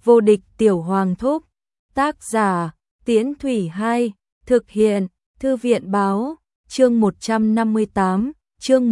Vô địch tiểu hoàng thúc. Tác giả Tiễn Thủy 2. Thực hiện Thư viện báo. Chương 158, chương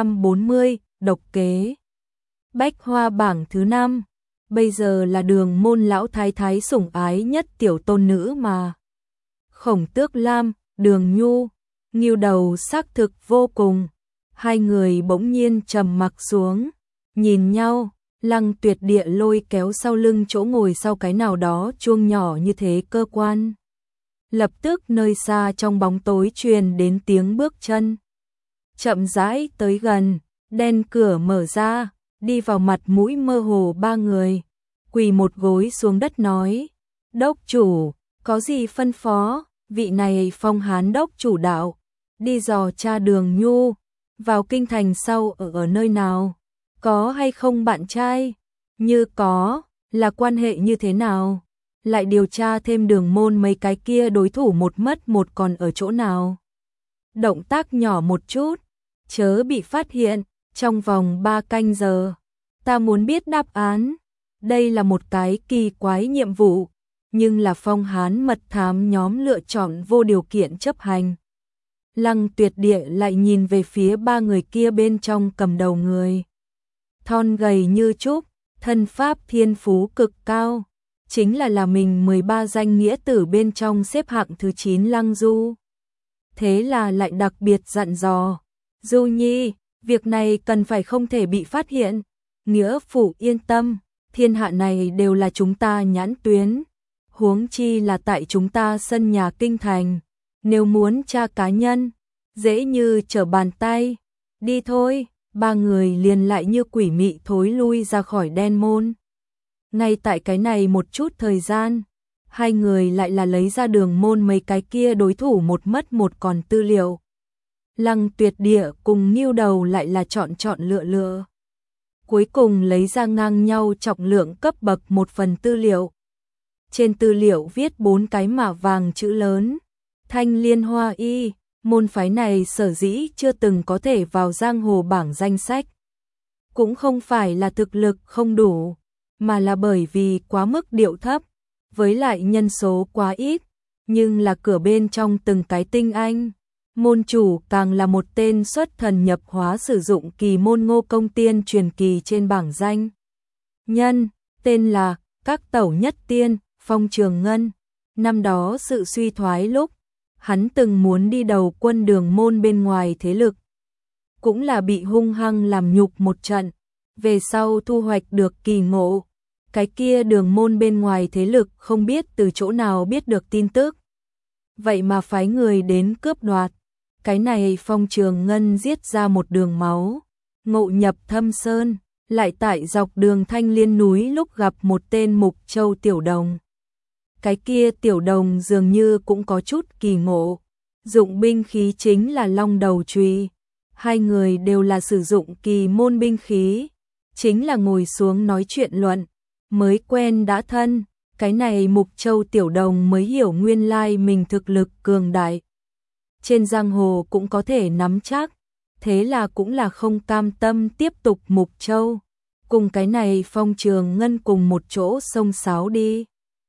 140, độc kế. Bách Hoa bảng thứ 5. Bây giờ là Đường Môn lão thái thái sủng ái nhất tiểu tôn nữ mà. Khổng Tước Lam, Đường Nhu, Ngưu Đầu xác thực vô cùng. Hai người bỗng nhiên trầm mặc xuống, nhìn nhau. Lăng Tuyệt Địa lôi kéo sau lưng chỗ ngồi sau cái nào đó chuông nhỏ như thế cơ quan. Lập tức nơi xa trong bóng tối truyền đến tiếng bước chân. Chậm rãi tới gần, đen cửa mở ra, đi vào mặt mũi mơ hồ ba người. Quỳ một gối xuống đất nói: Đốc chủ, có gì phân phó? Vị này Phong Hán đốc chủ đạo, đi dò tra Đường Nhu, vào kinh thành sau ở nơi nào? Có hay không bạn trai? Như có, là quan hệ như thế nào? Lại điều tra thêm Đường Môn mấy cái kia đối thủ một mất một còn ở chỗ nào? Động tác nhỏ một chút, chớ bị phát hiện, trong vòng 3 canh giờ. Ta muốn biết đáp án. Đây là một cái kỳ quái nhiệm vụ, nhưng là Phong Hán mật thám nhóm lựa chọn vô điều kiện chấp hành. Lăng Tuyệt Địa lại nhìn về phía ba người kia bên trong cầm đầu người. Thon gầy như trúc, thân pháp thiên phú cực cao, chính là mình 13 danh nghĩa tử bên trong xếp hạng thứ 9 Lăng Du. Thế là lại đặc biệt dặn dò: Du Nhi, việc này cần phải không thể bị phát hiện. Nghĩa phụ yên tâm, thiên hạ này đều là chúng ta nhãn tuyến, huống chi là tại chúng ta sân nhà kinh thành. Nếu muốn tra cá nhân, dễ như trở bàn tay. Đi thôi. Ba người liền lại như quỷ mị thối lui ra khỏi đen môn. Ngay tại cái này một chút thời gian, hai người lại là lấy ra Đường Môn mấy cái kia đối thủ một mất một còn tư liệu. Lăng Tuyệt Địa cùng Ngưu Đầu lại là chọn lựa. Cuối cùng lấy ra ngang nhau trọng lượng cấp bậc một phần tư liệu. Trên tư liệu viết 4 cái mạ vàng chữ lớn: Thanh Liên Hoa Y. Môn phái này sở dĩ chưa từng có thể vào giang hồ bảng danh sách, cũng không phải là thực lực không đủ, mà là bởi vì quá mức điệu thấp, với lại nhân số quá ít, nhưng là cửa bên trong từng cái tinh anh. Môn chủ càng là một tên xuất thần nhập hóa sử dụng kỳ môn Ngô Công Tiên truyền kỳ trên bảng danh. Nhân, tên là Các Tẩu Nhất Tiên, Phong Trường Ngân. Năm đó sự suy thoái lúc hắn từng muốn đi đầu quân Đường Môn bên ngoài thế lực, cũng là bị hung hăng làm nhục một trận, về sau thu hoạch được kỳ ngộ. Cái kia Đường Môn bên ngoài thế lực không biết từ chỗ nào biết được tin tức, vậy mà phái người đến cướp đoạt. Cái này Phong Trường Ngân giết ra một đường máu, ngộ nhập Thâm Sơn, lại tại dọc đường Thanh Liên núi lúc gặp một tên Mục Châu tiểu đồng. Cái kia tiểu đồng dường như cũng có chút kỳ ngộ, dụng binh khí chính là Long Đầu Chùy. Hai người đều là sử dụng kỳ môn binh khí, chính là ngồi xuống nói chuyện luận, mới quen đã thân. Cái này Mục Châu tiểu đồng mới hiểu nguyên lai mình thực lực cường đại, trên giang hồ cũng có thể nắm chắc, thế là cũng là không cam tâm tiếp tục Mục Châu cùng cái này Phong Trường Ngân cùng một chỗ xông xáo đi.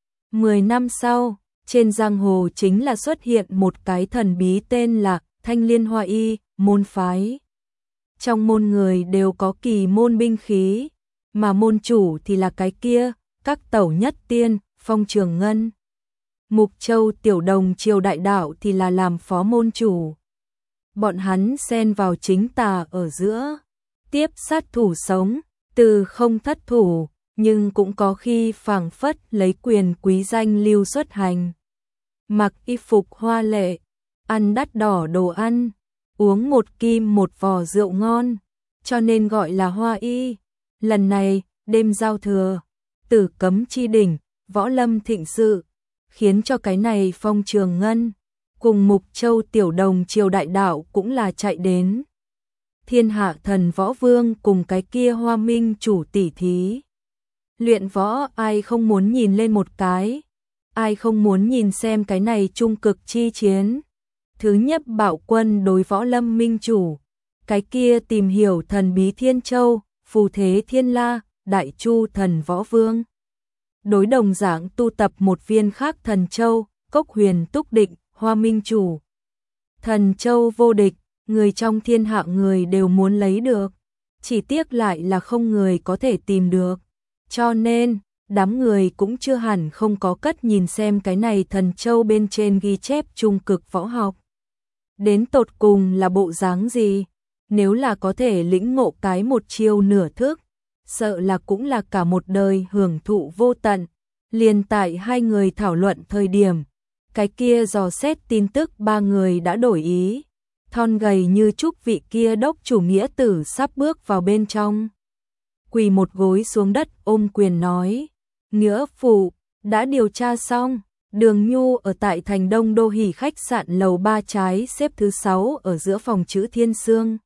10 năm sau, trên giang hồ chính là xuất hiện một cái thần bí tên là Thanh Liên Hoa Y, môn phái. Trong môn người đều có kỳ môn binh khí, mà môn chủ thì là cái kia, Các Tẩu Nhất Tiên, Phong Trường Ngân. Mục Châu tiểu đồng Triều Đại Đạo thì là làm phó môn chủ. Bọn hắn xen vào chính tà ở giữa, tiếp sát thủ sống, từ không thất thủ, nhưng cũng có khi phảng phất lấy quyền quý danh lưu xuất hành. Mặc y phục hoa lệ, ăn đắt đỏ đồ ăn, uống một kim một vò rượu ngon, cho nên gọi là Hoa Y. Lần này, đêm giao thừa, Tử Cấm chi đỉnh, võ lâm thịnh sự, khiến cho cái này Phong Trường Ngân cùng Mục Châu tiểu đồng Triều Đại Đạo cũng là chạy đến. Thiên Hạ Thần Võ Vương cùng cái kia Hoa Minh chủ tỷ thí. Luyện võ ai không muốn nhìn lên một cái, ai không muốn nhìn xem cái này trung cực chi chiến. Thứ nhất Bạo Quân đối võ lâm minh chủ, cái kia tìm hiểu thần bí Thiên Châu, phù thế Thiên La, Đại Chu Thần Võ Vương. đối đồng dạng tu tập một viên khác thần châu, Cốc Huyền Túc Định, Hoa Minh Chủ. Thần châu vô địch, người trong thiên hạ người đều muốn lấy được, chỉ tiếc lại là không người có thể tìm được. Cho nên, đám người cũng chưa hẳn không có cất nhìn xem cái này thần châu bên trên ghi chép trung cực võ học. Đến tột cùng là bộ dáng gì? Nếu là có thể lĩnh ngộ cái một chiêu nửa thức, sợ là cũng là cả một đời hưởng thụ vô tận. Liền tại hai người thảo luận thời điểm, cái kia dò xét tin tức ba người đã đổi ý. Thon gầy như trúc vị kia đốc chủ nghĩa tử sắp bước vào bên trong. Quỳ một gối xuống đất ôm quyền nói, nghĩa phụ, đã điều tra xong, Đường Nhu ở tại thành Đông Đô Hỷ khách sạn lầu 3 trái xếp thứ 6 ở giữa phòng chữ Thiên Sương.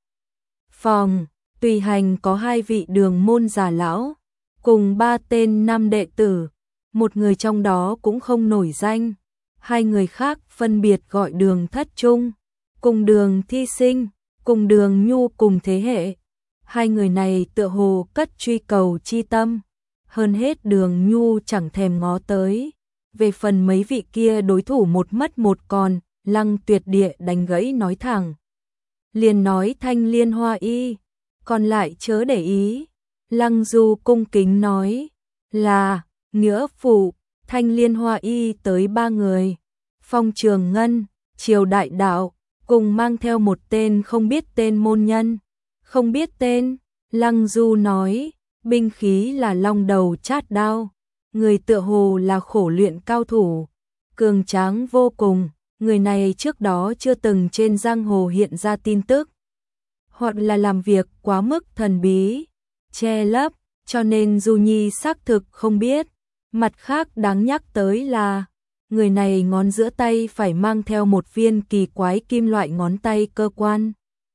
Phòng, tùy hành có 2 vị đường môn già lão, cùng 3 tên nam đệ tử, một người trong đó cũng không nổi danh, 2 người khác phân biệt gọi Đường Thất Trung, cùng Đường Thi Sinh, cùng Đường Nhu cùng thế hệ. 2 người này tựa hồ cất truy cầu chi tâm, hơn hết Đường Nhu chẳng thèm ngó tới. Về phần mấy vị kia đối thủ một mất một còn, Lăng Tuyệt Địa đánh gãy nói thẳng. Liền nói Thanh Liên Hoa Y, còn lại chớ để ý. Lăng Du cung kính nói, là, nghĩa phụ, Thanh Liên Hoa Y tới 3 người. Phong Trường Ngân, Triều Đại Đạo, cùng mang theo một tên không biết tên môn nhân. Không biết tên, Lăng Du nói, binh khí là long đầu chát đao. Người tựa hồ là khổ luyện cao thủ, cường tráng vô cùng, người này trước đó chưa từng trên giang hồ hiện ra tin tức, hoặc là làm việc quá mức thần bí, che lấp, cho nên Du Nhi xác thực không biết. Mặt khác đáng nhắc tới là, người này ngón giữa tay phải mang theo một viên kỳ quái kim loại ngón tay cơ quan.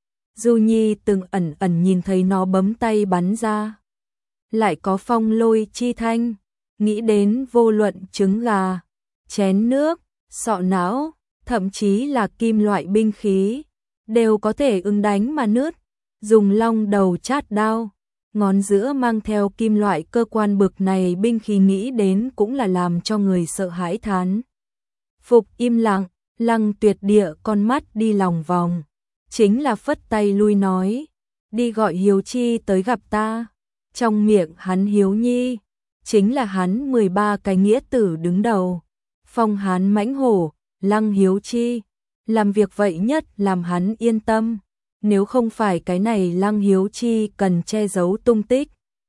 Du Nhi từng ẩn ẩn nhìn thấy nó bấm tay bắn ra, lại có phong lôi chi thanh. Nghĩ đến vô luận trứng gà, chén nước, sọ não, thậm chí là kim loại binh khí, đều có thể ứng đánh mà nứt. Dùng long đầu chát đao, ngón giữa mang theo kim loại cơ quan bực này binh khí nghĩ đến cũng là làm cho người sợ hãi thán. Phục im lặng, Lăng Tuyệt Địa con mắt đi lòng vòng, chính là phất tay lui nói, đi gọi Hiếu Chi tới gặp ta. Trong miệng hắn Hiếu Nhi chính là hắn 13 cái nghĩa tử đứng đầu. Phong hắn mãnh hổ, Lăng Hiếu Chi, làm việc vậy nhất làm hắn yên tâm. Nếu không phải cái này Lăng Hiếu Chi cần che giấu tung tích,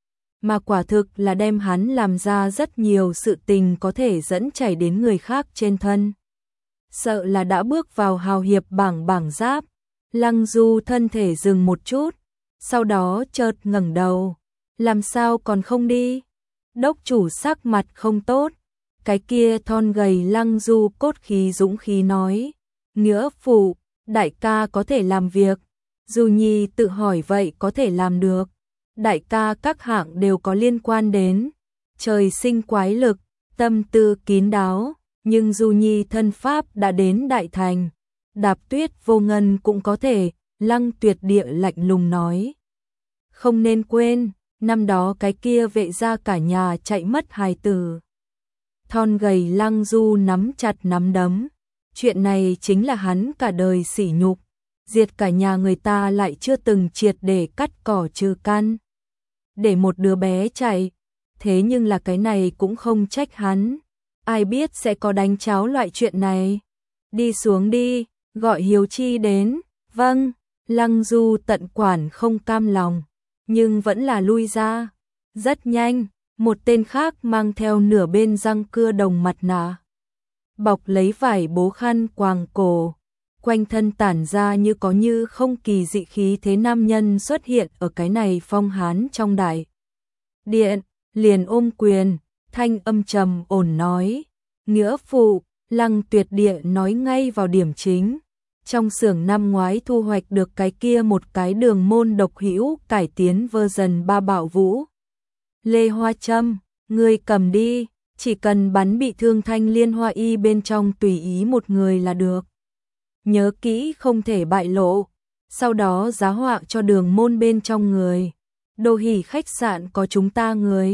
mà quả thực là đem hắn làm ra rất nhiều sự tình có thể dẫn chảy đến người khác trên thân. Sợ là đã bước vào hào hiệp bảng giáp. Lăng Du thân thể dừng một chút, sau đó chợt ngẩng đầu, làm sao còn không đi? Đốc chủ sắc mặt không tốt, cái kia thon gầy Lăng Du cốt khí dũng khí nói, nghĩa phụ, đại ca có thể làm việc. Du Nhi tự hỏi vậy có thể làm được, đại ca các hạng đều có liên quan đến, trời sinh quái lực, tâm tư kín đáo, nhưng Du Nhi thân pháp đã đến đại thành, đạp tuyết vô ngân cũng có thể. Lăng Tuyệt Địa lạnh lùng nói, không nên quên, năm đó cái kia vệ gia cả nhà chạy mất hài tử. Thon gầy Lăng Du nắm chặt nắm đấm, chuyện này chính là hắn cả đời sỉ nhục, diệt cả nhà người ta lại chưa từng triệt để cắt cỏ trừ căn. Để một đứa bé chạy, thế nhưng là cái này cũng không trách hắn, ai biết sẽ có đánh cháo loại chuyện này. Đi xuống đi, gọi Hiếu Chi đến. Vâng. Lăng Du tận quản không cam lòng, nhưng vẫn là lui ra. Rất nhanh, một tên khác mang theo nửa bên răng cưa đồng mặt nạ, bọc lấy vải bố khăn quàng cổ, quanh thân tản ra như có như không kỳ dị khí thế nam nhân xuất hiện ở cái này phong hán trong đại điện, liền ôm quyền, thanh âm trầm ổn nói, nghĩa phụ. Lăng Tuyệt Địa nói ngay vào điểm chính. Trong xưởng năm ngoái thu hoạch được cái kia một cái đường môn độc hữu cải tiến version 3 Bảo Vũ Lê Hoa Châm, ngươi cầm đi, chỉ cần bắn bị thương Thanh Liên Hoa Y bên trong tùy ý một người là được. Nhớ kỹ không thể bại lộ, sau đó giá họa cho đường môn bên trong người. Đô Hỷ khách sạn có chúng ta người,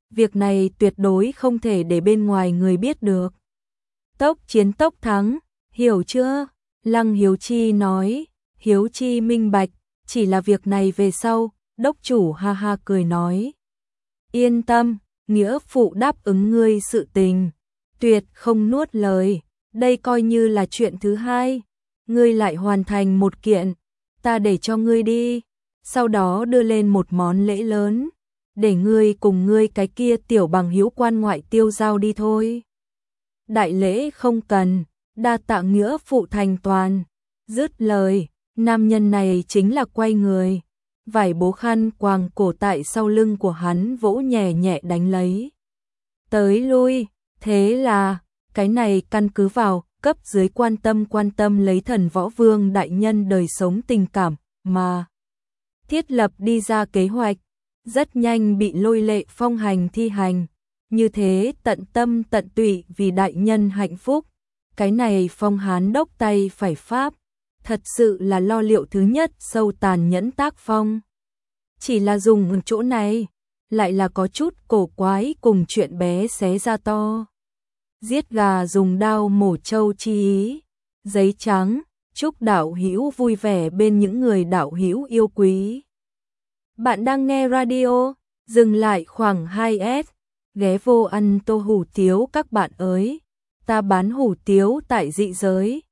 việc này tuyệt đối không thể để bên ngoài người biết được. Tốc chiến tốc thắng, hiểu chưa? Lăng Hiếu Chi nói. Hiếu Chi minh bạch, chỉ là việc này về sau, đốc chủ ha ha cười nói. Yên tâm, nghĩa phụ đáp ứng ngươi sự tình, tuyệt không nuốt lời, đây coi như là chuyện thứ hai, ngươi lại hoàn thành một kiện, ta để cho ngươi đi, sau đó đưa lên một món lễ lớn, để ngươi cùng ngươi cái kia tiểu bằng hữu quan ngoại tiêu giao đi thôi. Đại lễ không cần, đa tạ nghĩa phụ thành toàn. Dứt lời, nam nhân này chính là quay người, vải bố khăn quàng cổ tại sau lưng của hắn vỗ nhẹ nhẹ đánh lấy. Tới lui, thế là, cái này căn cứ vào, cấp dưới quan tâm lấy thần võ vương đại nhân đời sống tình cảm, mà thiết lập đi ra kế hoạch, rất nhanh bị Lôi Lệ Phong hành thi hành, như thế tận tâm tận tụy vì đại nhân hạnh phúc, cái này Phong Hán đốc tay phải pháp, thật sự là lo liệu thứ nhất sâu tàn nhẫn tác phong. Chỉ là dùng chỗ này, lại là có chút cổ quái cùng chuyện bé xé ra to. Giết gà dùng dao mổ trâu chi ý, giấy trắng, chúc đạo hữu vui vẻ bên những người đạo hữu yêu quý. Bạn đang nghe radio, dừng lại khoảng 2S, ghé vô ăn tô hủ tiếu các bạn ơi, ta bán hủ tiếu tại dị giới,